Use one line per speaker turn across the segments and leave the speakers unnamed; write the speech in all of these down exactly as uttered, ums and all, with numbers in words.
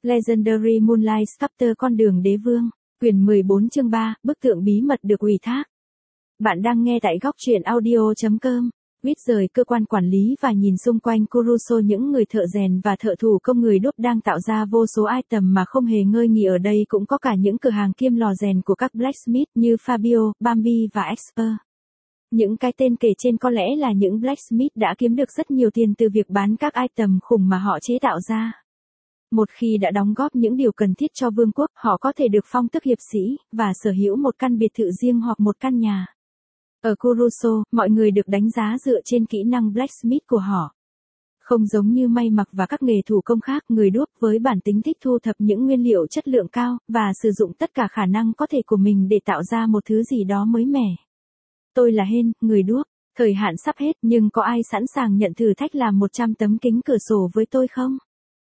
Legendary Moonlight Sculptor con đường đế vương, quyển mười bốn chương ba, bức tượng bí mật được ủy thác. Bạn đang nghe tại góc truyện audio chấm com. Viết rời cơ quan quản lý và nhìn xung quanh Kuroso, những người thợ rèn và thợ thủ công người đúc đang tạo ra vô số item mà không hề ngơi nghỉ. Ở đây cũng có cả những cửa hàng kiêm lò rèn của các blacksmith như Fabio, Bambi và Expert. Những cái tên kể trên có lẽ là những blacksmith đã kiếm được rất nhiều tiền từ việc bán các item khủng mà họ chế tạo ra. Một khi đã đóng góp những điều cần thiết cho vương quốc, họ có thể được phong tước hiệp sĩ, và sở hữu một căn biệt thự riêng hoặc một căn nhà. Ở Kuroso, mọi người được đánh giá dựa trên kỹ năng blacksmith của họ. Không giống như may mặc và các nghề thủ công khác, người đúc với bản tính thích thu thập những nguyên liệu chất lượng cao, và sử dụng tất cả khả năng có thể của mình để tạo ra một thứ gì đó mới mẻ. Tôi là Hen, người đúc. Thời hạn sắp hết, nhưng có ai sẵn sàng nhận thử thách làm một trăm tấm kính cửa sổ với tôi không?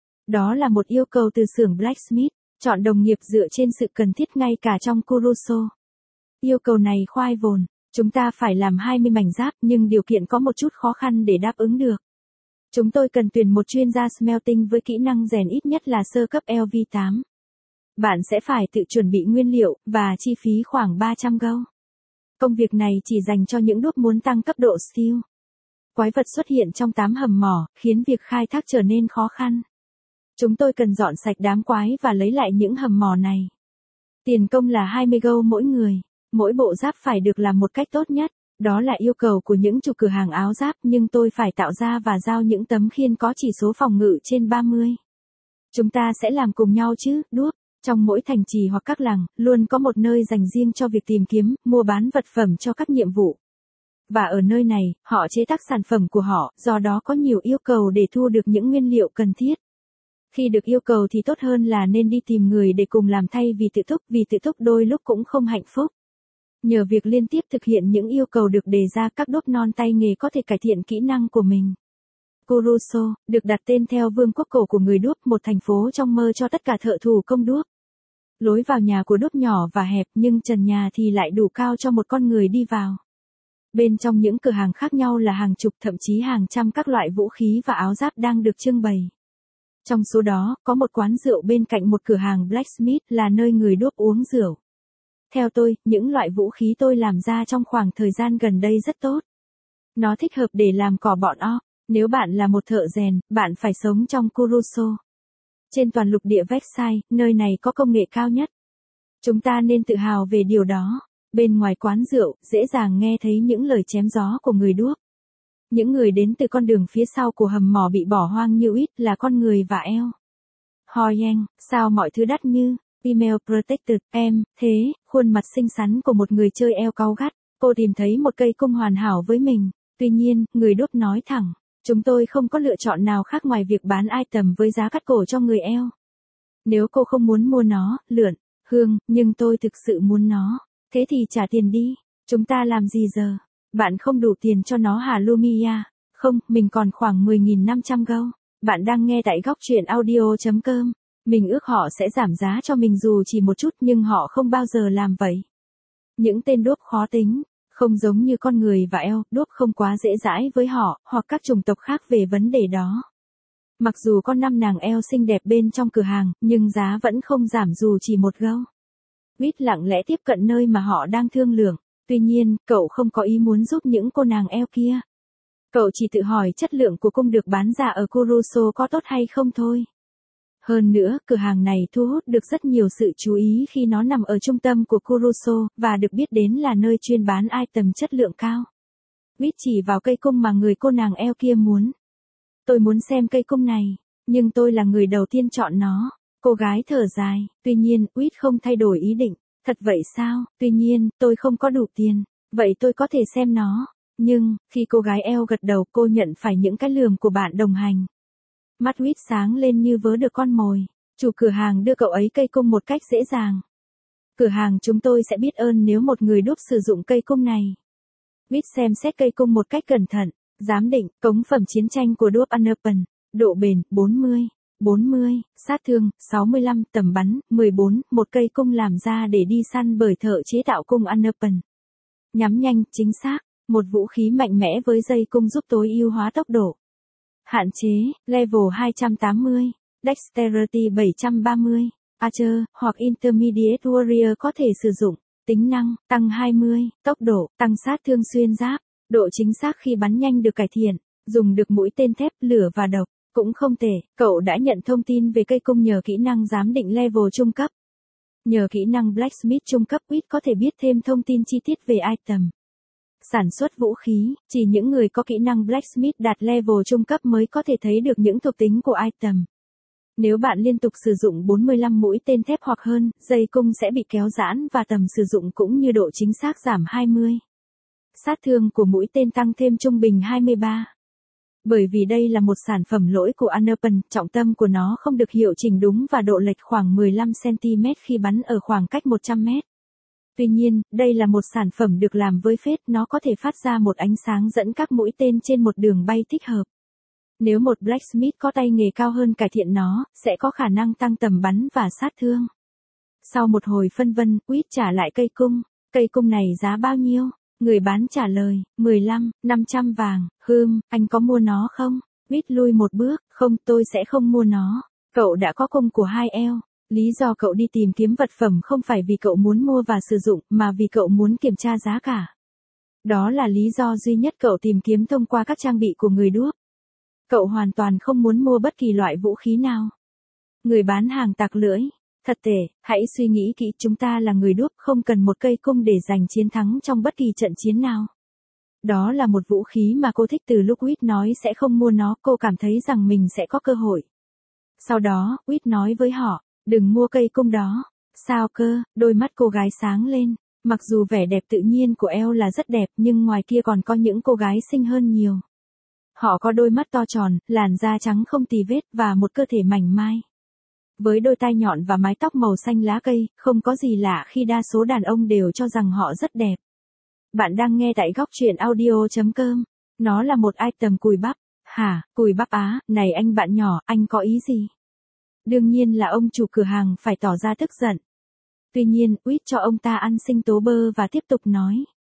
Đó là một yêu cầu từ xưởng blacksmith, chọn đồng nghiệp dựa trên sự cần thiết ngay cả trong Kuroso. Yêu cầu này khoai vồn, chúng ta phải làm hai mươi mảnh giáp, nhưng điều kiện có một chút khó khăn để đáp ứng được. Chúng tôi cần tuyển một chuyên gia smelting với kỹ năng rèn ít nhất là sơ cấp L V tám. Bạn sẽ phải tự chuẩn bị nguyên liệu, và chi phí khoảng ba trăm gold. Công việc này chỉ dành cho những đúc muốn tăng cấp độ skill. Quái vật xuất hiện trong tám hầm mỏ, khiến việc khai thác trở nên khó khăn. Chúng tôi cần dọn sạch đám quái và lấy lại những hầm mỏ này. Tiền công là hai mươi gold mỗi người. Mỗi bộ giáp phải được làm một cách tốt nhất. Đó là yêu cầu của những chủ cửa hàng áo giáp, nhưng tôi phải tạo ra và giao những tấm khiên có chỉ số phòng ngự trên ba mươi. Chúng ta sẽ làm cùng nhau chứ, đúc. Trong mỗi thành trì hoặc các làng, luôn có một nơi dành riêng cho việc tìm kiếm, mua bán vật phẩm cho các nhiệm vụ. Và ở nơi này, họ chế tác sản phẩm của họ, do đó có nhiều yêu cầu để thu được những nguyên liệu cần thiết. Khi được yêu cầu thì tốt hơn là nên đi tìm người để cùng làm thay vì tự túc, vì tự túc đôi lúc cũng không hạnh phúc. Nhờ việc liên tiếp thực hiện những yêu cầu được đề ra, các đúc non tay nghề có thể cải thiện kỹ năng của mình. Kuroso, được đặt tên theo vương quốc cổ của người đúc, một thành phố trong mơ cho tất cả thợ thủ công đúc. Lối vào nhà của đúc nhỏ và hẹp, nhưng trần nhà thì lại đủ cao cho một con người đi vào. Bên trong những cửa hàng khác nhau là hàng chục, thậm chí hàng trăm các loại vũ khí và áo giáp đang được trưng bày. Trong số đó, có một quán rượu bên cạnh một cửa hàng blacksmith, là nơi người đúc uống rượu. Theo tôi, những loại vũ khí tôi làm ra trong khoảng thời gian gần đây rất tốt. Nó thích hợp để làm cỏ bọn o. Nếu bạn là một thợ rèn, bạn phải sống trong Kuroso. Trên toàn lục địa Vexai, nơi này có công nghệ cao nhất. Chúng ta nên tự hào về điều đó. Bên ngoài quán rượu, dễ dàng nghe thấy những lời chém gió của người đúc. Những người đến từ con đường phía sau của hầm mỏ bị bỏ hoang như ít là con người và eo. Hoyang, sao mọi thứ đắt như, female protected, em, thế, khuôn mặt xinh xắn của một người chơi eo cáu gắt. Cô tìm thấy một cây cung hoàn hảo với mình. Tuy nhiên, người đúc nói thẳng, chúng tôi không có lựa chọn nào khác ngoài việc bán item với giá cắt cổ cho người eo. Nếu cô không muốn mua nó, lượn, hương, nhưng tôi thực sự muốn nó. Thế thì trả tiền đi. Chúng ta làm gì giờ? Bạn không đủ tiền cho nó hả Lumia? Không, mình còn khoảng mười nghìn năm trăm gold. Bạn đang nghe tại góc truyện audio chấm com. Mình ước họ sẽ giảm giá cho mình dù chỉ một chút, nhưng họ không bao giờ làm vậy. Những tên đúc khó tính, không giống như con người và eo, đúc không quá dễ dãi với họ, hoặc các chủng tộc khác về vấn đề đó. Mặc dù có năm nàng eo xinh đẹp bên trong cửa hàng, nhưng giá vẫn không giảm dù chỉ một gold. Vít lặng lẽ tiếp cận nơi mà họ đang thương lượng. Tuy nhiên, cậu không có ý muốn giúp những cô nàng eo kia. Cậu chỉ tự hỏi chất lượng của cung được bán ra ở Kuroso có tốt hay không thôi. Hơn nữa, cửa hàng này thu hút được rất nhiều sự chú ý khi nó nằm ở trung tâm của Kuroso, và được biết đến là nơi chuyên bán item chất lượng cao. Vít chỉ vào cây cung mà người cô nàng eo kia muốn. Tôi muốn xem cây cung này, nhưng tôi là người đầu tiên chọn nó. Cô gái thở dài, tuy nhiên, Vít không thay đổi ý định. Thật vậy sao? Tuy nhiên, tôi không có đủ tiền. Vậy tôi có thể xem nó. Nhưng, khi cô gái eo gật đầu, cô nhận phải những cái lườm của bạn đồng hành. Mắt Vít sáng lên như vớ được con mồi. Chủ cửa hàng đưa cậu ấy cây cung một cách dễ dàng. Cửa hàng chúng tôi sẽ biết ơn nếu một người đúc sử dụng cây cung này. Vít xem xét cây cung một cách cẩn thận. Giám định, cống phẩm chiến tranh của đúc Unopen. Độ bền, bốn mươi. bốn mươi, sát thương, sáu mươi lăm, tầm bắn, mười bốn, một cây cung làm ra để đi săn bởi thợ chế tạo cung Unopen. Nhắm nhanh, chính xác, một vũ khí mạnh mẽ với dây cung giúp tối ưu hóa tốc độ. Hạn chế, level hai trăm tám mươi, Dexterity bảy trăm ba mươi, Archer, hoặc Intermediate Warrior có thể sử dụng. Tính năng, tăng hai mươi, tốc độ, tăng sát thương xuyên giáp, độ chính xác khi bắn nhanh được cải thiện, dùng được mũi tên thép, lửa và độc, cũng không tệ. Cậu đã nhận thông tin về cây cung nhờ kỹ năng giám định level trung cấp. Nhờ kỹ năng Blacksmith trung cấp, Quýt có thể biết thêm thông tin chi tiết về item. Sản xuất vũ khí, chỉ những người có kỹ năng Blacksmith đạt level trung cấp mới có thể thấy được những thuộc tính của item. Nếu bạn liên tục sử dụng bốn mươi lăm mũi tên thép hoặc hơn, dây cung sẽ bị kéo giãn và tầm sử dụng cũng như độ chính xác giảm hai mươi. Sát thương của mũi tên tăng thêm trung bình hai mươi ba. Bởi vì đây là một sản phẩm lỗi của Unopen, trọng tâm của nó không được hiệu chỉnh đúng và độ lệch khoảng mười lăm xăng-ti-mét khi bắn ở khoảng cách một trăm mét. Tuy nhiên, đây là một sản phẩm được làm với phết, nó có thể phát ra một ánh sáng dẫn các mũi tên trên một đường bay thích hợp. Nếu một Blacksmith có tay nghề cao hơn cải thiện nó, sẽ có khả năng tăng tầm bắn và sát thương. Sau một hồi phân vân, Quýt trả lại cây cung. Cây cung này giá bao nhiêu? Người bán trả lời, mười lăm, năm trăm vàng. Hừm, anh có mua nó không? Quýt lui một bước, không, tôi sẽ không mua nó. Cậu đã có cung của hai eo. Lý do cậu đi tìm kiếm vật phẩm không phải vì cậu muốn mua và sử dụng, mà vì cậu muốn kiểm tra giá cả. Đó là lý do duy nhất cậu tìm kiếm thông qua các trang bị của người đuốc. Cậu hoàn toàn không muốn mua bất kỳ loại vũ khí nào. Người bán hàng tặc lưỡi. Thật tệ, hãy suy nghĩ kỹ, chúng ta là người đuốc, không cần một cây cung để giành chiến thắng trong bất kỳ trận chiến nào. Đó là một vũ khí mà cô thích từ lúc Quýt nói sẽ không mua nó, cô cảm thấy rằng mình sẽ có cơ hội. Sau đó, Quýt nói với họ, đừng mua cây cung đó. Sao cơ? Đôi mắt cô gái sáng lên. Mặc dù vẻ đẹp tự nhiên của Elle là rất đẹp, nhưng ngoài kia còn có những cô gái xinh hơn nhiều. Họ có đôi mắt to tròn, làn da trắng không tì vết và một cơ thể mảnh mai. Với đôi tai nhọn và mái tóc màu xanh lá cây, không có gì lạ khi đa số đàn ông đều cho rằng họ rất đẹp. Bạn đang nghe tại góc truyện audio chấm com. Nó là một item cùi bắp. Hả, cùi bắp á, này anh bạn nhỏ, anh có ý gì? Đương nhiên là ông chủ cửa hàng phải tỏ ra tức giận. Tuy nhiên, Quýt cho ông ta ăn sinh tố bơ và tiếp tục nói.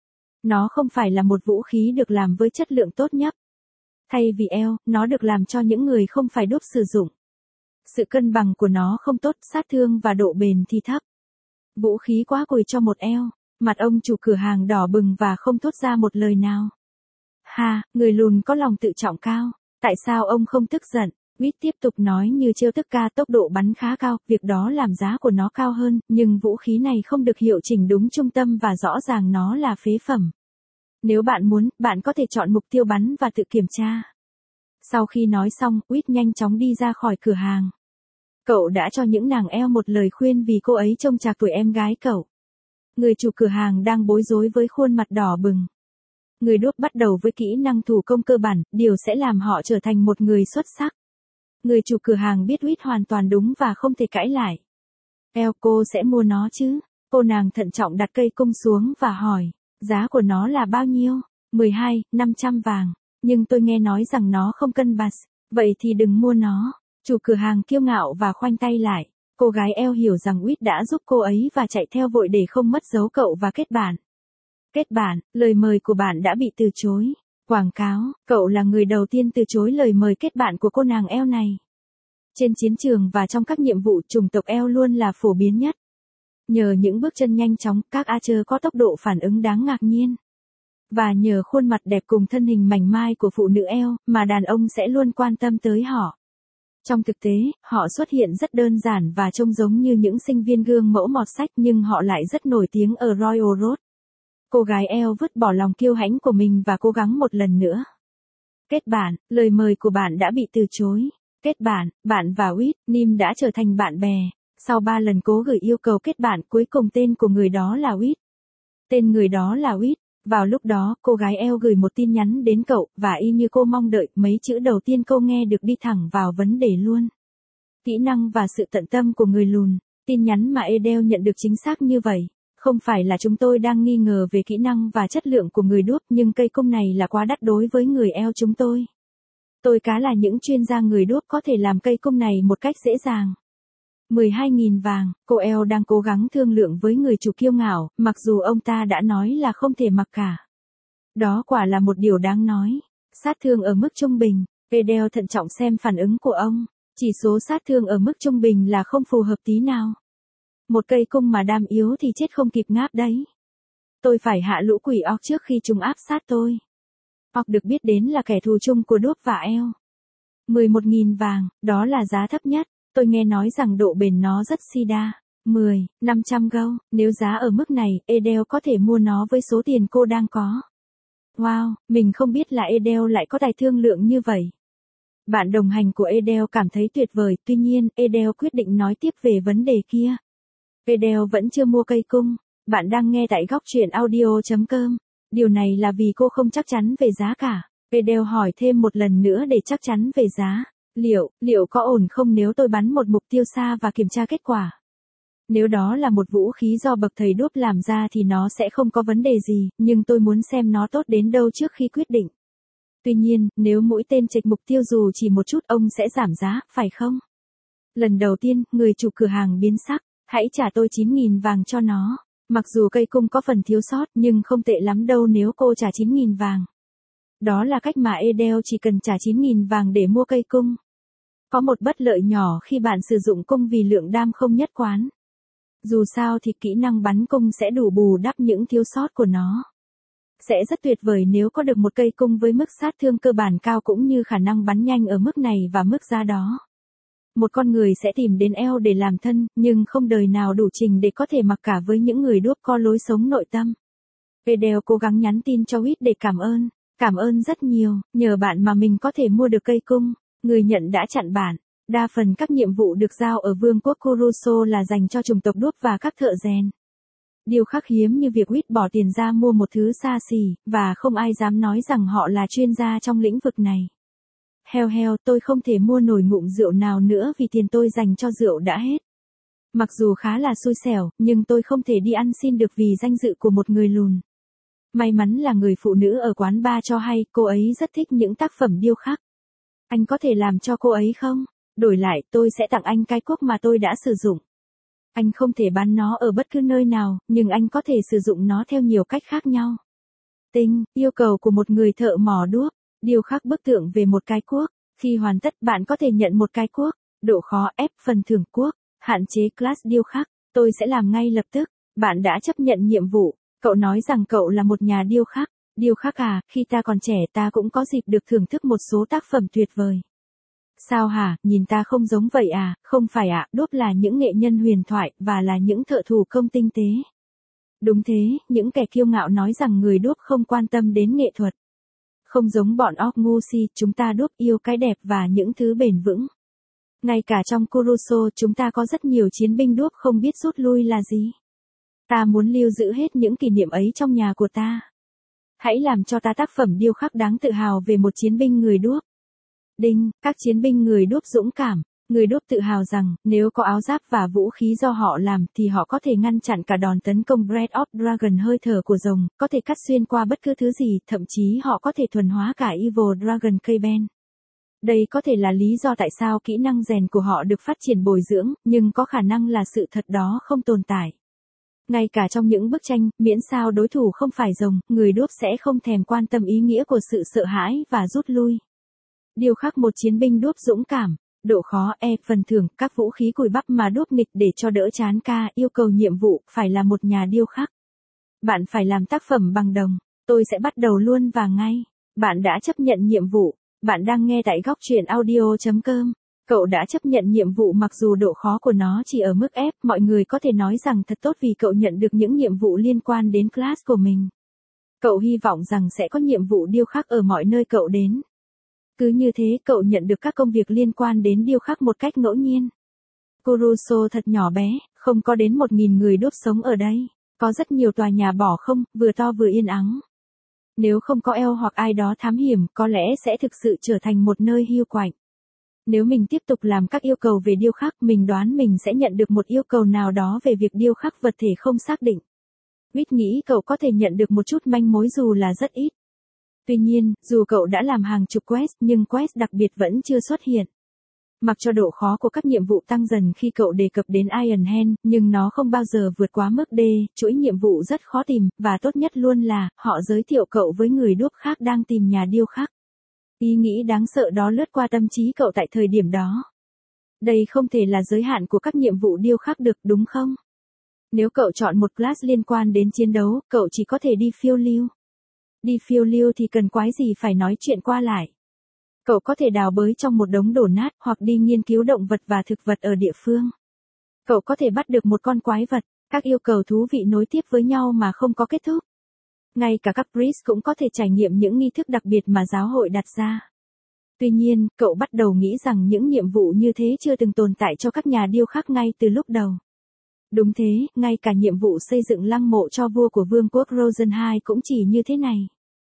Nó không phải là một vũ khí được làm với chất lượng tốt nhất. Thay vì eo, nó được làm cho những người không phải đúc sử dụng. Sự cân bằng của nó không tốt, sát thương và độ bền thì thấp. Vũ khí quá cùi cho một eo. Mặt ông chủ cửa hàng đỏ bừng và không thốt ra một lời nào. Ha, người lùn có lòng tự trọng cao. Tại sao ông không tức giận? Quýt tiếp tục nói như trêu tức ca, tốc độ bắn khá cao, việc đó làm giá của nó cao hơn, nhưng vũ khí này không được hiệu chỉnh đúng trung tâm và rõ ràng nó là phế phẩm. Nếu bạn muốn, bạn có thể chọn mục tiêu bắn và tự kiểm tra. Sau khi nói xong, Quýt nhanh chóng đi ra khỏi cửa hàng. Cậu đã cho những nàng eo một lời khuyên vì cô ấy trông chạc tuổi em gái cậu. Người chủ cửa hàng đang bối rối với khuôn mặt đỏ bừng. Người đuốc bắt đầu với kỹ năng thủ công cơ bản, điều sẽ làm họ trở thành một người xuất sắc. Người chủ cửa hàng biết Quýt hoàn toàn đúng và không thể cãi lại. Eo, cô sẽ mua nó chứ? Cô nàng thận trọng đặt cây cung xuống và hỏi, giá của nó là bao nhiêu? mười hai, năm trăm vàng. Nhưng tôi nghe nói rằng nó không cân bạt. Vậy thì đừng mua nó. Chủ cửa hàng kiêu ngạo và khoanh tay lại. Cô gái eo hiểu rằng Quýt đã giúp cô ấy và chạy theo vội để không mất dấu cậu và kết bạn. Kết bạn, lời mời của bạn đã bị từ chối. Quảng cáo, cậu là người đầu tiên từ chối lời mời kết bạn của cô nàng eo này. Trên chiến trường và trong các nhiệm vụ, chủng tộc eo luôn là phổ biến nhất. Nhờ những bước chân nhanh chóng, các Archer có tốc độ phản ứng đáng ngạc nhiên. Và nhờ khuôn mặt đẹp cùng thân hình mảnh mai của phụ nữ eo, mà đàn ông sẽ luôn quan tâm tới họ. Trong thực tế, họ xuất hiện rất đơn giản và trông giống như những sinh viên gương mẫu mọt sách, nhưng họ lại rất nổi tiếng ở Royal Road. Cô gái eo vứt bỏ lòng kiêu hãnh của mình và cố gắng một lần nữa. Kết bạn, lời mời của bạn đã bị từ chối. Kết bạn, bạn và Quýt, Nim đã trở thành bạn bè. Sau ba lần cố gửi yêu cầu kết bạn, cuối cùng tên của người đó là Quýt. Tên người đó là Quýt. Vào lúc đó, cô gái eo gửi một tin nhắn đến cậu, và y như cô mong đợi, mấy chữ đầu tiên câu nghe được đi thẳng vào vấn đề luôn. Kỹ năng và sự tận tâm của người lùn. Tin nhắn mà Adele nhận được chính xác như vậy. Không phải là chúng tôi đang nghi ngờ về kỹ năng và chất lượng của người đuốc, nhưng cây cung này là quá đắt đối với người eo chúng tôi. Tôi cá là những chuyên gia người đuốc có thể làm cây cung này một cách dễ dàng. mười hai nghìn vàng, cô eo đang cố gắng thương lượng với người chủ kiêu ngạo, mặc dù ông ta đã nói là không thể mặc cả. Đó quả là một điều đáng nói. Sát thương ở mức trung bình, Adele thận trọng xem phản ứng của ông. Chỉ số sát thương ở mức trung bình là không phù hợp tí nào. Một cây cung mà đam yếu thì chết không kịp ngáp đấy. Tôi phải hạ lũ quỷ orc trước khi chúng áp sát tôi. Orc được biết đến là kẻ thù chung của đốp và eo. mười một nghìn vàng, đó là giá thấp nhất. Tôi nghe nói rằng độ bền nó rất si đa. mười, năm trăm gold, nếu giá ở mức này, Edel có thể mua nó với số tiền cô đang có. Wow, mình không biết là Edel lại có tài thương lượng như vậy. Bạn đồng hành của Edel cảm thấy tuyệt vời, tuy nhiên, Edel quyết định nói tiếp về vấn đề kia. Edel vẫn chưa mua cây cung. Bạn đang nghe tại góc truyện audio chấm com. Điều này là vì cô không chắc chắn về giá cả. Edel hỏi thêm một lần nữa để chắc chắn về giá. Liệu, liệu có ổn không nếu tôi bắn một mục tiêu xa và kiểm tra kết quả? Nếu đó là một vũ khí do bậc thầy đốp làm ra thì nó sẽ không có vấn đề gì, nhưng tôi muốn xem nó tốt đến đâu trước khi quyết định. Tuy nhiên, nếu mũi tên chệch mục tiêu dù chỉ một chút ông sẽ giảm giá, phải không? Lần đầu tiên, người chủ cửa hàng biến sắc, hãy trả tôi chín nghìn vàng cho nó. Mặc dù cây cung có phần thiếu sót nhưng không tệ lắm đâu nếu cô trả chín nghìn vàng. Đó là cách mà Edel chỉ cần trả chín nghìn vàng để mua cây cung. Có một bất lợi nhỏ khi bạn sử dụng cung vì lượng đam không nhất quán. Dù sao thì kỹ năng bắn cung sẽ đủ bù đắp những thiếu sót của nó. Sẽ rất tuyệt vời nếu có được một cây cung với mức sát thương cơ bản cao cũng như khả năng bắn nhanh ở mức này và mức giá đó. Một con người sẽ tìm đến eo để làm thân, nhưng không đời nào đủ trình để có thể mặc cả với những người đốp có lối sống nội tâm. Edel cố gắng nhắn tin cho Wit để cảm ơn. Cảm ơn rất nhiều, nhờ bạn mà mình có thể mua được cây cung. Người nhận đã chặn bạn. Đa phần các nhiệm vụ được giao ở vương quốc Kuruso là dành cho chủng tộc đốp và các thợ rèn. Điều khác hiếm như việc Wit bỏ tiền ra mua một thứ xa xỉ, và không ai dám nói rằng họ là chuyên gia trong lĩnh vực này. Heo heo, tôi không thể mua nổi ngụm rượu nào nữa vì tiền tôi dành cho rượu đã hết. Mặc dù khá là xui xẻo, nhưng tôi không thể đi ăn xin được vì danh dự của một người lùn. May mắn là người phụ nữ ở quán bar cho hay cô ấy rất thích những tác phẩm điêu khắc. Anh có thể làm cho cô ấy không? Đổi lại, tôi sẽ tặng anh cái cuốc mà tôi đã sử dụng. Anh không thể bán nó ở bất cứ nơi nào, nhưng anh có thể sử dụng nó theo nhiều cách khác nhau. Tinh, yêu cầu của một người thợ mỏ đuốc, điêu khắc bức tượng về một cái cuốc. Khi hoàn tất bạn có thể nhận một cái cuốc. Độ khó F phần thưởng cuốc, hạn chế class điêu khắc. Tôi sẽ làm ngay lập tức. Bạn đã chấp nhận nhiệm vụ. Cậu nói rằng cậu là một nhà điêu khắc. Điêu khắc à, khi ta còn trẻ ta cũng có dịp được thưởng thức một số tác phẩm tuyệt vời. Sao hả, nhìn ta không giống vậy à, không phải ạ, à, đốp là những nghệ nhân huyền thoại, và là những thợ thủ công tinh tế. Đúng thế, những kẻ kiêu ngạo nói rằng người đốp không quan tâm đến nghệ thuật. Không giống bọn orc ngu si, chúng ta đốp yêu cái đẹp và những thứ bền vững. Ngay cả trong Kuruso chúng ta có rất nhiều chiến binh đốp không biết rút lui là gì. Ta muốn lưu giữ hết những kỷ niệm ấy trong nhà của ta. Hãy làm cho ta tác phẩm điêu khắc đáng tự hào về một chiến binh người đốp. Đinh, các chiến binh người đốp dũng cảm. Người đốp tự hào rằng, nếu có áo giáp và vũ khí do họ làm thì họ có thể ngăn chặn cả đòn tấn công Breath of Dragon hơi thở của rồng, có thể cắt xuyên qua bất cứ thứ gì, thậm chí họ có thể thuần hóa cả Evil Dragon K-Ben. Đây có thể là lý do tại sao kỹ năng rèn của họ được phát triển bồi dưỡng, nhưng có khả năng là sự thật đó không tồn tại. Ngay cả trong những bức tranh, miễn sao đối thủ không phải rồng, người đốp sẽ không thèm quan tâm ý nghĩa của sự sợ hãi và rút lui. Điêu khắc một chiến binh đốp dũng cảm. Độ khó E phần thưởng, các vũ khí cùi bắp mà đốp nghịch để cho đỡ chán ca, yêu cầu nhiệm vụ, phải là một nhà điêu khắc. Bạn phải làm tác phẩm bằng đồng. Tôi sẽ bắt đầu luôn và ngay. Bạn đã chấp nhận nhiệm vụ. Bạn đang nghe tại góc truyện audio chấm com. Cậu đã chấp nhận nhiệm vụ mặc dù độ khó của nó chỉ ở mức F, mọi người có thể nói rằng thật tốt vì cậu nhận được những nhiệm vụ liên quan đến class của mình. Cậu hy vọng rằng sẽ có nhiệm vụ điêu khắc ở mọi nơi cậu đến. Cứ như thế cậu nhận được các công việc liên quan đến điêu khắc một cách ngẫu nhiên. Kuruso thật nhỏ bé, không có đến một nghìn người đốp sống ở đây. Có rất nhiều tòa nhà bỏ không, vừa to vừa yên ắng. Nếu không có eo hoặc ai đó thám hiểm, có lẽ sẽ thực sự trở thành một nơi hiu quạnh. Nếu mình tiếp tục làm các yêu cầu về điêu khắc, mình đoán mình sẽ nhận được một yêu cầu nào đó về việc điêu khắc vật thể không xác định. Wit nghĩ cậu có thể nhận được một chút manh mối dù là rất ít. Tuy nhiên, dù cậu đã làm hàng chục quest nhưng quest đặc biệt vẫn chưa xuất hiện. Mặc cho độ khó của các nhiệm vụ tăng dần khi cậu đề cập đến Iron Hand, nhưng nó không bao giờ vượt quá mức D, chuỗi nhiệm vụ rất khó tìm, và tốt nhất luôn là, họ giới thiệu cậu với người đốp khác đang tìm nhà điêu khắc. Ý nghĩ đáng sợ đó lướt qua tâm trí cậu tại thời điểm đó. Đây không thể là giới hạn của các nhiệm vụ điêu khắc được, đúng không? Nếu cậu chọn một class liên quan đến chiến đấu, cậu chỉ có thể đi phiêu lưu. Đi phiêu lưu thì cần quái gì phải nói chuyện qua lại. Cậu có thể đào bới trong một đống đổ nát hoặc đi nghiên cứu động vật và thực vật ở địa phương. Cậu có thể bắt được một con quái vật, các yêu cầu thú vị nối tiếp với nhau mà không có kết thúc. Ngay cả các priest cũng có thể trải nghiệm những nghi thức đặc biệt mà giáo hội đặt ra. Tuy nhiên, cậu bắt đầu nghĩ rằng những nhiệm vụ như thế chưa từng tồn tại cho các nhà điêu khắc ngay từ lúc đầu. Đúng thế, ngay cả nhiệm vụ xây dựng lăng mộ cho vua của vương quốc Rosen hai cũng chỉ như thế này.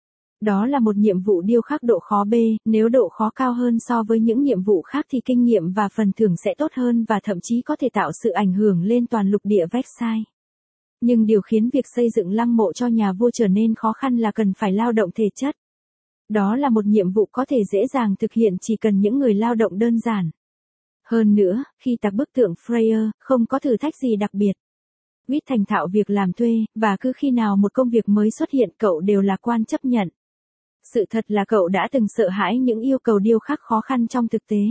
Đó là một nhiệm vụ điêu khắc độ khó B, nếu độ khó cao hơn so với những nhiệm vụ khác thì kinh nghiệm và phần thưởng sẽ tốt hơn và thậm chí có thể tạo sự ảnh hưởng lên toàn lục địa Versailles. Nhưng điều khiến việc xây dựng lăng mộ cho nhà vua trở nên khó khăn là cần phải lao động thể chất. Đó là một nhiệm vụ có thể dễ dàng thực hiện chỉ cần những người lao động đơn giản. Hơn nữa, khi tạc bức tượng Freya, không có thử thách gì đặc biệt. Whit thành thạo việc làm thuê, và cứ khi nào một công việc mới xuất hiện cậu đều lạc quan chấp nhận. Sự thật là cậu đã từng sợ hãi những yêu cầu điêu khắc khó khăn trong thực tế.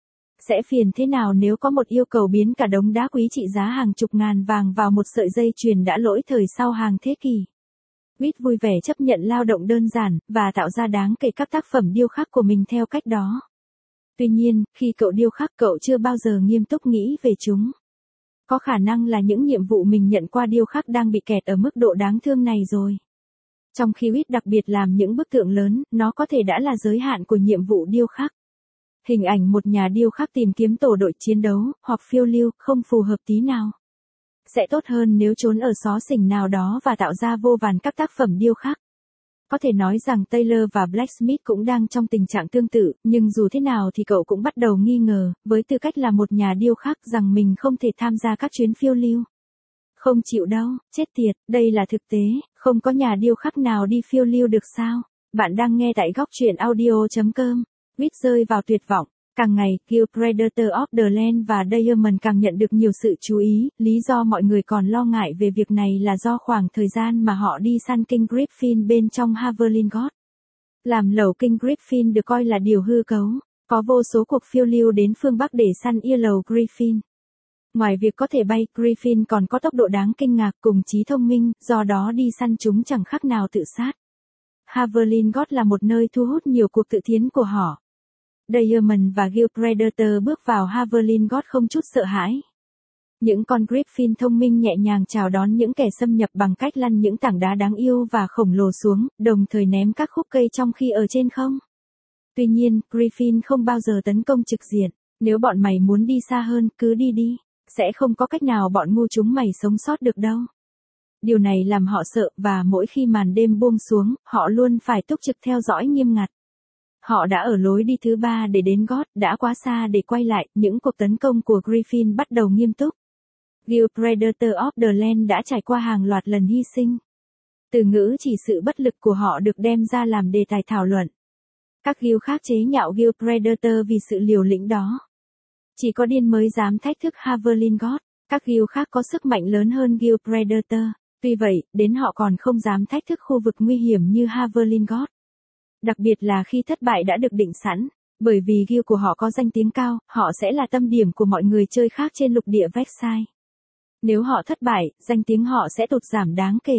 Sẽ phiền thế nào nếu có một yêu cầu biến cả đống đá quý trị giá hàng chục ngàn vàng vào một sợi dây chuyền đã lỗi thời sau hàng thế kỷ. Whit vui vẻ chấp nhận lao động đơn giản, và tạo ra đáng kể các tác phẩm điêu khắc của mình theo cách đó. Tuy nhiên, khi cậu điêu khắc cậu chưa bao giờ nghiêm túc nghĩ về chúng. Có khả năng là những nhiệm vụ mình nhận qua điêu khắc đang bị kẹt ở mức độ đáng thương này rồi. Trong khi Whit đặc biệt làm những bức tượng lớn, nó có thể đã là giới hạn của nhiệm vụ điêu khắc. Hình ảnh một nhà điêu khắc tìm kiếm tổ đội chiến đấu, hoặc phiêu lưu, không phù hợp tí nào. Sẽ tốt hơn nếu trốn ở xó xỉnh nào đó và tạo ra vô vàn các tác phẩm điêu khắc. Có thể nói rằng Taylor và Blacksmith cũng đang trong tình trạng tương tự, nhưng dù thế nào thì cậu cũng bắt đầu nghi ngờ, với tư cách là một nhà điêu khắc rằng mình không thể tham gia các chuyến phiêu lưu. Không chịu đâu, chết tiệt, đây là thực tế, không có nhà điêu khắc nào đi phiêu lưu được sao? Bạn đang nghe tại góc truyện audio chấm com. Whit rơi vào tuyệt vọng. Càng ngày, Guild Predator of the Land và Diamond càng nhận được nhiều sự chú ý, lý do mọi người còn lo ngại về việc này là do khoảng thời gian mà họ đi săn King Griffin bên trong Haverlingott. Làm lẩu King Griffin được coi là điều hư cấu, có vô số cuộc phiêu lưu đến phương Bắc để săn ia lầu Griffin. Ngoài việc có thể bay, Griffin còn có tốc độ đáng kinh ngạc cùng trí thông minh, do đó đi săn chúng chẳng khác nào tự sát. Haverlingott là một nơi thu hút nhiều cuộc tự thiến của họ. Diamond và Guild Predator bước vào Haverlingott không chút sợ hãi. Những con Griffin thông minh nhẹ nhàng chào đón những kẻ xâm nhập bằng cách lăn những tảng đá đáng yêu và khổng lồ xuống, đồng thời ném các khúc cây trong khi ở trên không. Tuy nhiên, Griffin không bao giờ tấn công trực diện. Nếu bọn mày muốn đi xa hơn, cứ đi đi. Sẽ không có cách nào bọn ngu chúng mày sống sót được đâu. Điều này làm họ sợ, và mỗi khi màn đêm buông xuống, họ luôn phải túc trực theo dõi nghiêm ngặt. Họ đã ở lối đi thứ ba để đến gót, đã quá xa để quay lại, những cuộc tấn công của Griffin bắt đầu nghiêm túc. Guild Predator of the Land đã trải qua hàng loạt lần hy sinh. Từ ngữ chỉ sự bất lực của họ được đem ra làm đề tài thảo luận. Các guild khác chế nhạo Guild Predator vì sự liều lĩnh đó. Chỉ có điên mới dám thách thức Haverlingott, các guild khác có sức mạnh lớn hơn Guild Predator. Tuy vậy, đến họ còn không dám thách thức khu vực nguy hiểm như Haverlingott. Đặc biệt là khi thất bại đã được định sẵn, bởi vì guild của họ có danh tiếng cao, họ sẽ là tâm điểm của mọi người chơi khác trên lục địa Versailles. Nếu họ thất bại, danh tiếng họ sẽ tụt giảm đáng kể.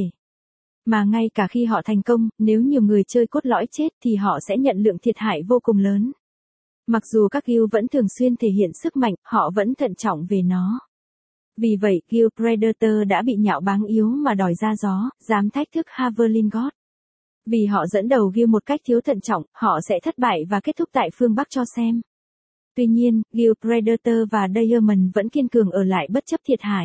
Mà ngay cả khi họ thành công, nếu nhiều người chơi cốt lõi chết thì họ sẽ nhận lượng thiệt hại vô cùng lớn. Mặc dù các guild vẫn thường xuyên thể hiện sức mạnh, họ vẫn thận trọng về nó. Vì vậy, Guild Predator đã bị nhạo báng yếu mà đòi ra gió, dám thách thức Haverlingott. Vì họ dẫn đầu Guild một cách thiếu thận trọng, họ sẽ thất bại và kết thúc tại phương Bắc cho xem. Tuy nhiên, Guild Predator và Diamond vẫn kiên cường ở lại bất chấp thiệt hại.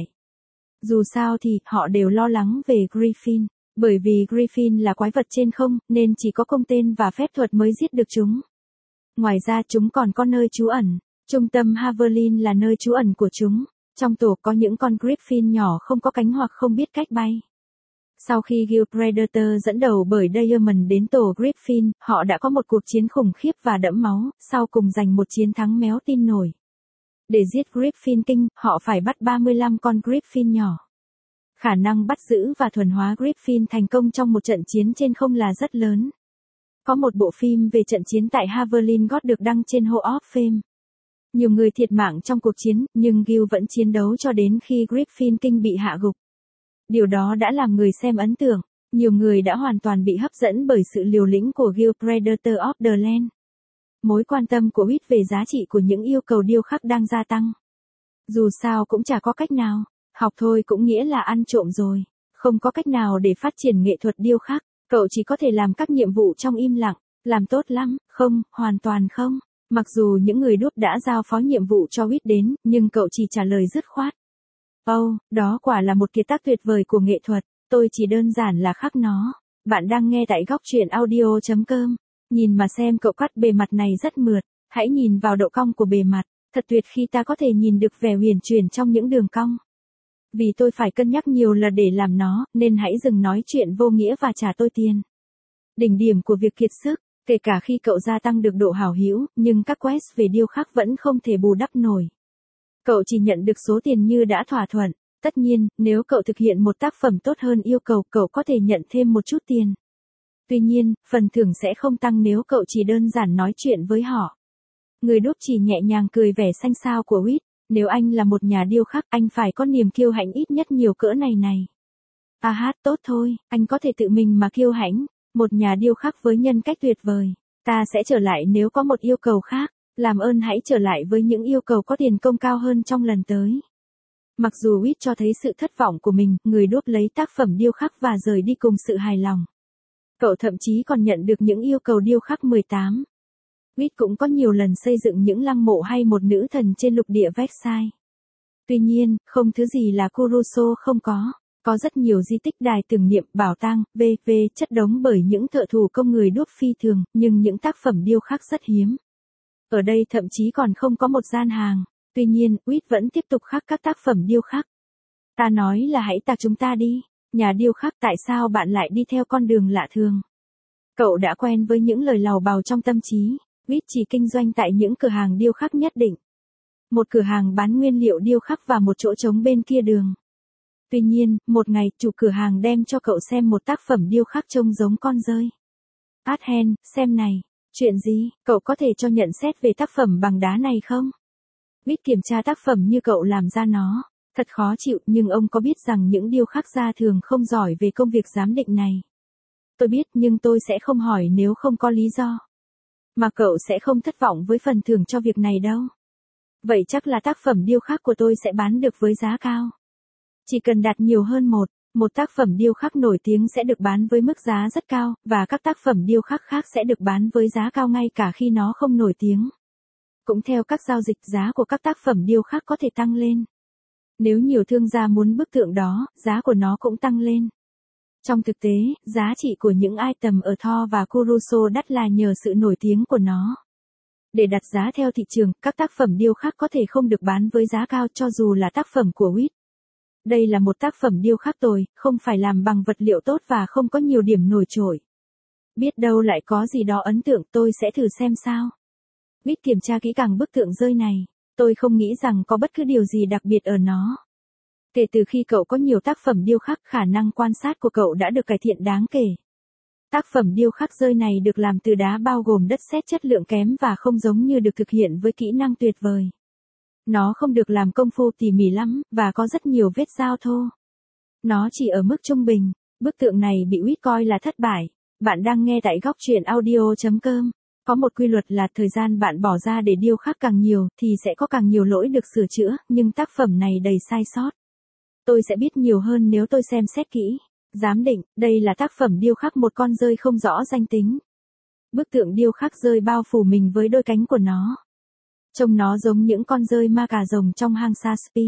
Dù sao thì, họ đều lo lắng về Griffin. Bởi vì Griffin là quái vật trên không, nên chỉ có công tên và phép thuật mới giết được chúng. Ngoài ra chúng còn có nơi trú ẩn. Trung tâm Haverlin là nơi trú ẩn của chúng. Trong tổ có những con Griffin nhỏ không có cánh hoặc không biết cách bay. Sau khi Guild Predator dẫn đầu bởi Diamond đến tổ Griffin, họ đã có một cuộc chiến khủng khiếp và đẫm máu, sau cùng giành một chiến thắng méo tin nổi. Để giết Griffin King, họ phải bắt ba mươi lăm con Griffin nhỏ. Khả năng bắt giữ và thuần hóa Griffin thành công trong một trận chiến trên không là rất lớn. Có một bộ phim về trận chiến tại Haverlingott được đăng trên Hall of Fame. Nhiều người thiệt mạng trong cuộc chiến, nhưng Gil vẫn chiến đấu cho đến khi Griffin King bị hạ gục. Điều đó đã làm người xem ấn tượng. Nhiều người đã hoàn toàn bị hấp dẫn bởi sự liều lĩnh của Gil Predator of the Land. Mối quan tâm của Whit về giá trị của những yêu cầu điêu khắc đang gia tăng. Dù sao cũng chả có cách nào, học thôi cũng nghĩa là ăn trộm rồi. Không có cách nào để phát triển nghệ thuật điêu khắc, cậu chỉ có thể làm các nhiệm vụ trong im lặng. Làm tốt lắm, không, hoàn toàn không. Mặc dù những người đúp đã giao phó nhiệm vụ cho Whit đến, nhưng cậu chỉ trả lời dứt khoát. Oh, đó quả là một kiệt tác tuyệt vời của nghệ thuật, tôi chỉ đơn giản là khắc nó. Bạn đang nghe tại góc truyện audio chấm com. Nhìn mà xem, cậu cắt bề mặt này rất mượt, hãy nhìn vào độ cong của bề mặt, thật tuyệt khi ta có thể nhìn được vẻ huyền chuyển trong những đường cong. Vì tôi phải cân nhắc nhiều lần để làm nó, nên hãy dừng nói chuyện vô nghĩa và trả tôi tiền. Đỉnh điểm của việc kiệt sức, kể cả khi cậu gia tăng được độ hảo hữu, nhưng các quest về điêu khắc vẫn không thể bù đắp nổi. Cậu chỉ nhận được số tiền như đã thỏa thuận. Tất nhiên, nếu cậu thực hiện một tác phẩm tốt hơn yêu cầu, cậu có thể nhận thêm một chút tiền. Tuy nhiên, phần thưởng sẽ không tăng nếu cậu chỉ đơn giản nói chuyện với họ. Người đúc chỉ nhẹ nhàng cười vẻ xanh xao của Whit. Nếu anh là một nhà điêu khắc, anh phải có niềm kiêu hãnh ít nhất nhiều cỡ này này. À hát, tốt thôi, anh có thể tự mình mà kiêu hãnh. Một nhà điêu khắc với nhân cách tuyệt vời. Ta sẽ trở lại nếu có một yêu cầu khác. Làm ơn hãy trở lại với những yêu cầu có tiền công cao hơn trong lần tới. Mặc dù Whit cho thấy sự thất vọng của mình, người đúc lấy tác phẩm điêu khắc và rời đi cùng sự hài lòng. Cậu thậm chí còn nhận được những yêu cầu điêu khắc mười tám. Whit cũng có nhiều lần xây dựng những lăng mộ hay một nữ thần trên lục địa Versailles. Tuy nhiên, không thứ gì là Kuroso không có. Có rất nhiều di tích đài tưởng niệm, bảo tàng, vân vân chất đống bởi những thợ thủ công người đúc phi thường, nhưng những tác phẩm điêu khắc rất hiếm. Ở đây thậm chí còn không có một gian hàng. Tuy nhiên, Whit vẫn tiếp tục khắc các tác phẩm điêu khắc. Ta nói là hãy tạc chúng ta đi. Nhà điêu khắc, tại sao bạn lại đi theo con đường lạ thường? Cậu đã quen với những lời làu bào trong tâm trí. Whit chỉ kinh doanh tại những cửa hàng điêu khắc nhất định. Một cửa hàng bán nguyên liệu điêu khắc và một chỗ trống bên kia đường. Tuy nhiên, một ngày, chủ cửa hàng đem cho cậu xem một tác phẩm điêu khắc trông giống con dơi. Adhen, xem này. Chuyện gì, cậu có thể cho nhận xét về tác phẩm bằng đá này không? Whit kiểm tra tác phẩm như cậu làm ra nó. Thật khó chịu, nhưng ông có biết rằng những điêu khắc gia thường không giỏi về công việc giám định này. Tôi biết, nhưng tôi sẽ không hỏi nếu không có lý do. Mà cậu sẽ không thất vọng với phần thưởng cho việc này đâu. Vậy chắc là tác phẩm điêu khắc của tôi sẽ bán được với giá cao. Chỉ cần đạt nhiều hơn một, một tác phẩm điêu khắc nổi tiếng sẽ được bán với mức giá rất cao, và các tác phẩm điêu khắc khác sẽ được bán với giá cao ngay cả khi nó không nổi tiếng. Cũng theo các giao dịch, giá của các tác phẩm điêu khắc có thể tăng lên. Nếu nhiều thương gia muốn bức tượng đó, giá của nó cũng tăng lên. Trong thực tế, giá trị của những item ở Thor và Kuroso đắt là nhờ sự nổi tiếng của nó. Để đặt giá theo thị trường, các tác phẩm điêu khắc có thể không được bán với giá cao cho dù là tác phẩm của Whit. Đây là một tác phẩm điêu khắc tồi, không phải làm bằng vật liệu tốt và không có nhiều điểm nổi trội. Biết đâu lại có gì đó ấn tượng, tôi sẽ thử xem sao. Whit kiểm tra kỹ càng bức tượng rơi này. Tôi không nghĩ rằng có bất cứ điều gì đặc biệt ở nó. Kể từ khi cậu có nhiều tác phẩm điêu khắc, khả năng quan sát của cậu đã được cải thiện đáng kể. Tác phẩm điêu khắc rơi này được làm từ đá bao gồm đất sét chất lượng kém và không giống như được thực hiện với kỹ năng tuyệt vời. Nó không được làm công phu tỉ mỉ lắm, và có rất nhiều vết dao thô. Nó chỉ ở mức trung bình. Bức tượng này bị Whit coi là thất bại. Bạn đang nghe tại góc truyện audio chấm com. Có một quy luật là thời gian bạn bỏ ra để điêu khắc càng nhiều, thì sẽ có càng nhiều lỗi được sửa chữa, nhưng tác phẩm này đầy sai sót. Tôi sẽ biết nhiều hơn nếu tôi xem xét kỹ. Giám định, đây là tác phẩm điêu khắc một con dơi không rõ danh tính. Bức tượng điêu khắc dơi bao phủ mình với đôi cánh của nó. Trông nó giống những con dơi ma cà rồng trong hang Shakespeare.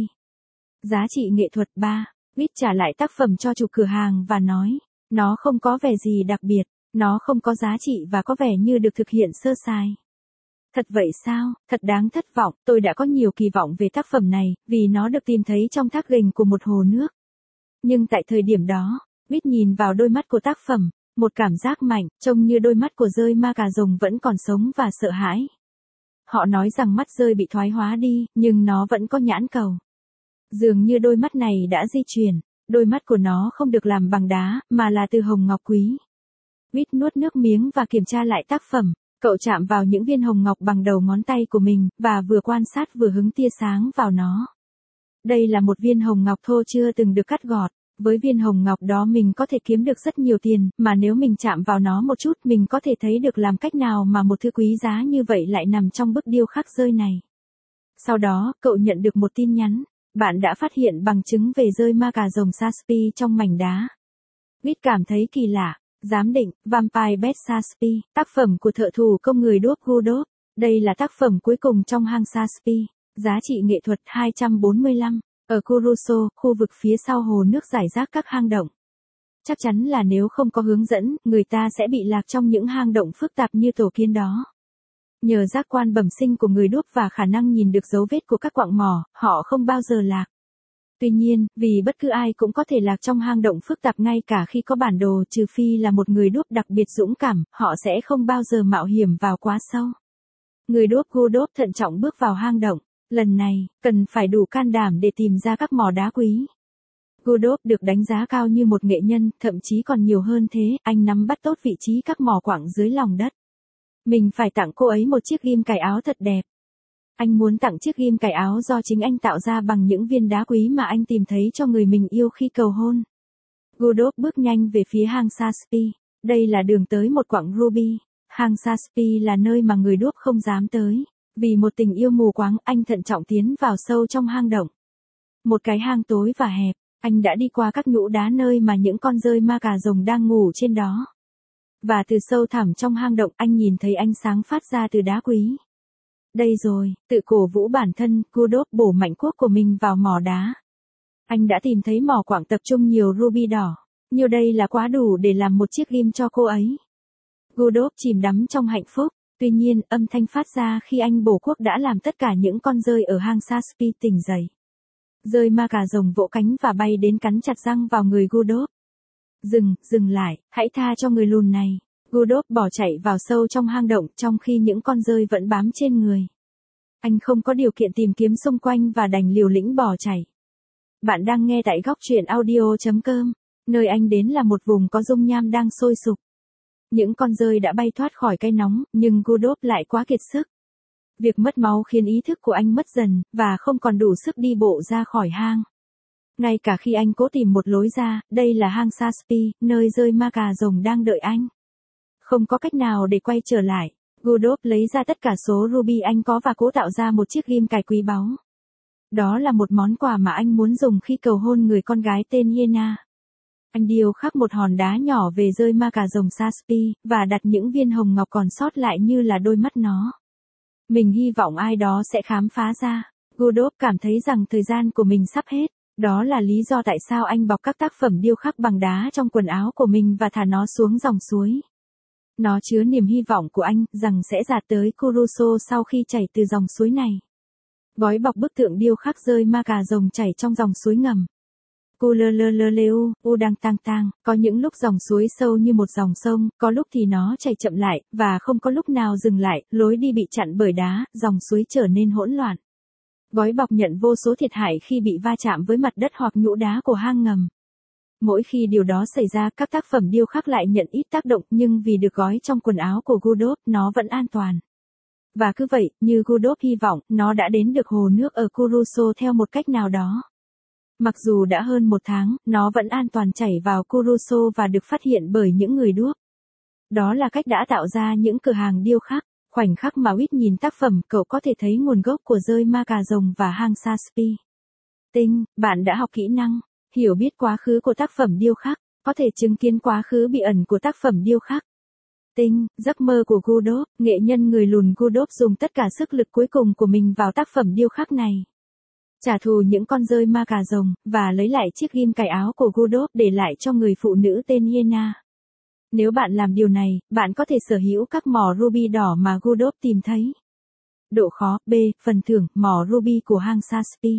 Giá trị nghệ thuật ba. Whit trả lại tác phẩm cho chủ cửa hàng và nói, nó không có vẻ gì đặc biệt, nó không có giá trị và có vẻ như được thực hiện sơ sài. Thật vậy sao, thật đáng thất vọng, tôi đã có nhiều kỳ vọng về tác phẩm này, vì nó được tìm thấy trong thác gành của một hồ nước. Nhưng tại thời điểm đó, Whit nhìn vào đôi mắt của tác phẩm, một cảm giác mạnh, trông như đôi mắt của dơi ma cà rồng vẫn còn sống và sợ hãi. Họ nói rằng mắt dơi bị thoái hóa đi, nhưng nó vẫn có nhãn cầu. Dường như đôi mắt này đã di chuyển, đôi mắt của nó không được làm bằng đá, mà là từ hồng ngọc quý. Whit nuốt nước miếng và kiểm tra lại tác phẩm, Cậu chạm vào những viên hồng ngọc bằng đầu ngón tay của mình, và vừa quan sát vừa hứng tia sáng vào nó. Đây là một viên hồng ngọc thô chưa từng được cắt gọt. Với viên hồng ngọc đó mình có thể kiếm được rất nhiều tiền, mà nếu mình chạm vào nó một chút mình có thể thấy được làm cách nào mà một thứ quý giá như vậy lại nằm trong bức điêu khắc rơi này. Sau đó, cậu nhận được một tin nhắn. Bạn đã phát hiện bằng chứng về rơi ma cà rồng Saspi trong mảnh đá. Vít cảm thấy kỳ lạ. Giám định, Vampire Bed Saspi, tác phẩm của thợ thủ công người đốt Gudop. Đây là tác phẩm cuối cùng trong hang Saspi. Giá trị nghệ thuật hai trăm bốn mươi lăm. Ở Kuruso, khu vực phía sau hồ nước rải rác các hang động. Chắc chắn là nếu không có hướng dẫn, người ta sẽ bị lạc trong những hang động phức tạp như tổ kiến đó. Nhờ giác quan bẩm sinh của người đúc và khả năng nhìn được dấu vết của các quặng mỏ, họ không bao giờ lạc. Tuy nhiên, vì bất cứ ai cũng có thể lạc trong hang động phức tạp ngay cả khi có bản đồ, trừ phi là một người đúc đặc biệt dũng cảm, họ sẽ không bao giờ mạo hiểm vào quá sâu. Người đúc Gudop thận trọng bước vào hang động. Lần này, cần phải đủ can đảm để tìm ra các mỏ đá quý. Gudop được đánh giá cao như một nghệ nhân, thậm chí còn nhiều hơn thế, anh nắm bắt tốt vị trí các mỏ quặng dưới lòng đất. Mình phải tặng cô ấy một chiếc ghim cài áo thật đẹp. Anh muốn tặng chiếc ghim cài áo do chính anh tạo ra bằng những viên đá quý mà anh tìm thấy cho người mình yêu khi cầu hôn. Gudop bước nhanh về phía hang Saspi. Đây là đường tới một quặng ruby. Hang Saspi là nơi mà người đúc không dám tới. Vì một tình yêu mù quáng, anh thận trọng tiến vào sâu trong hang động. Một cái hang tối và hẹp, anh đã đi qua các nhũ đá nơi mà những con rơi ma cà rồng đang ngủ trên đó. Và từ sâu thẳm trong hang động anh nhìn thấy ánh sáng phát ra từ đá quý. Đây rồi, tự cổ vũ bản thân, Gudop bổ mạnh cuốc của mình vào mỏ đá. Anh đã tìm thấy mỏ quặng tập trung nhiều ruby đỏ. Nhiều đây là quá đủ để làm một chiếc ghim cho cô ấy. Gudop chìm đắm trong hạnh phúc. Tuy nhiên, âm thanh phát ra khi anh bổ cuốc đã làm tất cả những con rơi ở hang Saspi tỉnh dậy. Rơi ma cà rồng vỗ cánh và bay đến cắn chặt răng vào người Gudop. Dừng, dừng lại, hãy tha cho người lùn này. Gudop bỏ chạy vào sâu trong hang động trong khi những con rơi vẫn bám trên người. Anh không có điều kiện tìm kiếm xung quanh và đành liều lĩnh bỏ chạy. Bạn đang nghe tại góc truyện audio chấm com. Nơi anh đến là một vùng có dung nham đang sôi sục. Những con rơi đã bay thoát khỏi cái nóng, nhưng Gudop lại quá kiệt sức. Việc mất máu khiến ý thức của anh mất dần, và không còn đủ sức đi bộ ra khỏi hang. Ngay cả khi anh cố tìm một lối ra, đây là hang Saspi, nơi rơi ma cà rồng đang đợi anh. Không có cách nào để quay trở lại. Gudop lấy ra tất cả số ruby anh có và cố tạo ra một chiếc ghim cài quý báu. Đó là một món quà mà anh muốn dùng khi cầu hôn người con gái tên Yena. Anh điêu khắc một hòn đá nhỏ về rơi ma cà rồng Saspi, và đặt những viên hồng ngọc còn sót lại như là đôi mắt nó. Mình hy vọng ai đó sẽ khám phá ra. Gudop cảm thấy rằng thời gian của mình sắp hết. Đó là lý do tại sao anh bọc các tác phẩm điêu khắc bằng đá trong quần áo của mình và thả nó xuống dòng suối. Nó chứa niềm hy vọng của anh, rằng sẽ dạt tới Kuruso sau khi chảy từ dòng suối này. Gói bọc bức tượng điêu khắc rơi ma cà rồng chảy trong dòng suối ngầm. Kuleleleleu, u đang tang tang, có những lúc dòng suối sâu như một dòng sông, có lúc thì nó chảy chậm lại, và không có lúc nào dừng lại, lối đi bị chặn bởi đá, dòng suối trở nên hỗn loạn. Gói bọc nhận vô số thiệt hại khi bị va chạm với mặt đất hoặc nhũ đá của hang ngầm. Mỗi khi điều đó xảy ra, các tác phẩm điêu khắc lại nhận ít tác động, nhưng vì được gói trong quần áo của Gudop, nó vẫn an toàn. Và cứ vậy, như Gudop hy vọng, nó đã đến được hồ nước ở Kuruso theo một cách nào đó. Mặc dù đã hơn một tháng, nó vẫn an toàn chảy vào Kuruso và được phát hiện bởi những người đuốc. Đó là cách đã tạo ra những cửa hàng điêu khắc. Khoảnh khắc mà Whit nhìn tác phẩm, cậu có thể thấy nguồn gốc của rơi ma cà rồng và hang Saspi. Tinh, bạn đã học kỹ năng, hiểu biết quá khứ của tác phẩm điêu khắc, có thể chứng kiến quá khứ bí ẩn của tác phẩm điêu khắc. Tinh, giấc mơ của Gudop, nghệ nhân người lùn Gudop dùng tất cả sức lực cuối cùng của mình vào tác phẩm điêu khắc này. Trả thù những con rơi ma cà rồng, và lấy lại chiếc ghim cài áo của Gudop để lại cho người phụ nữ tên Yena. Nếu bạn làm điều này, bạn có thể sở hữu các mỏ ruby đỏ mà Gudop tìm thấy. Độ khó, B, phần thưởng, mỏ ruby của hang Saspi.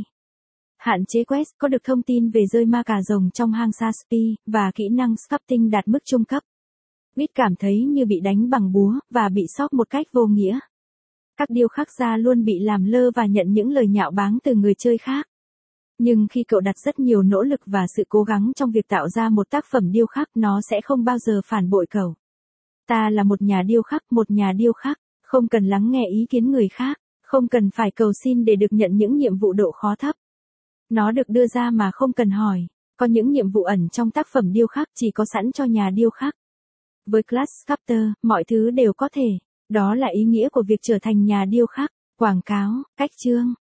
Hạn chế quest, có được thông tin về rơi ma cà rồng trong hang Saspi, và kỹ năng sculpting đạt mức trung cấp. Whit cảm thấy như bị đánh bằng búa, và bị sốc một cách vô nghĩa. Các điêu khắc gia luôn bị làm lơ và nhận những lời nhạo báng từ người chơi khác. Nhưng khi cậu đặt rất nhiều nỗ lực và sự cố gắng trong việc tạo ra một tác phẩm điêu khắc, nó sẽ không bao giờ phản bội cậu. Ta là một nhà điêu khắc, một nhà điêu khắc, không cần lắng nghe ý kiến người khác, không cần phải cầu xin để được nhận những nhiệm vụ độ khó thấp. Nó được đưa ra mà không cần hỏi, có những nhiệm vụ ẩn trong tác phẩm điêu khắc chỉ có sẵn cho nhà điêu khắc. Với Class Sculptor, mọi thứ đều có thể, đó là ý nghĩa của việc trở thành nhà điêu khắc. Quảng cáo, cách chương.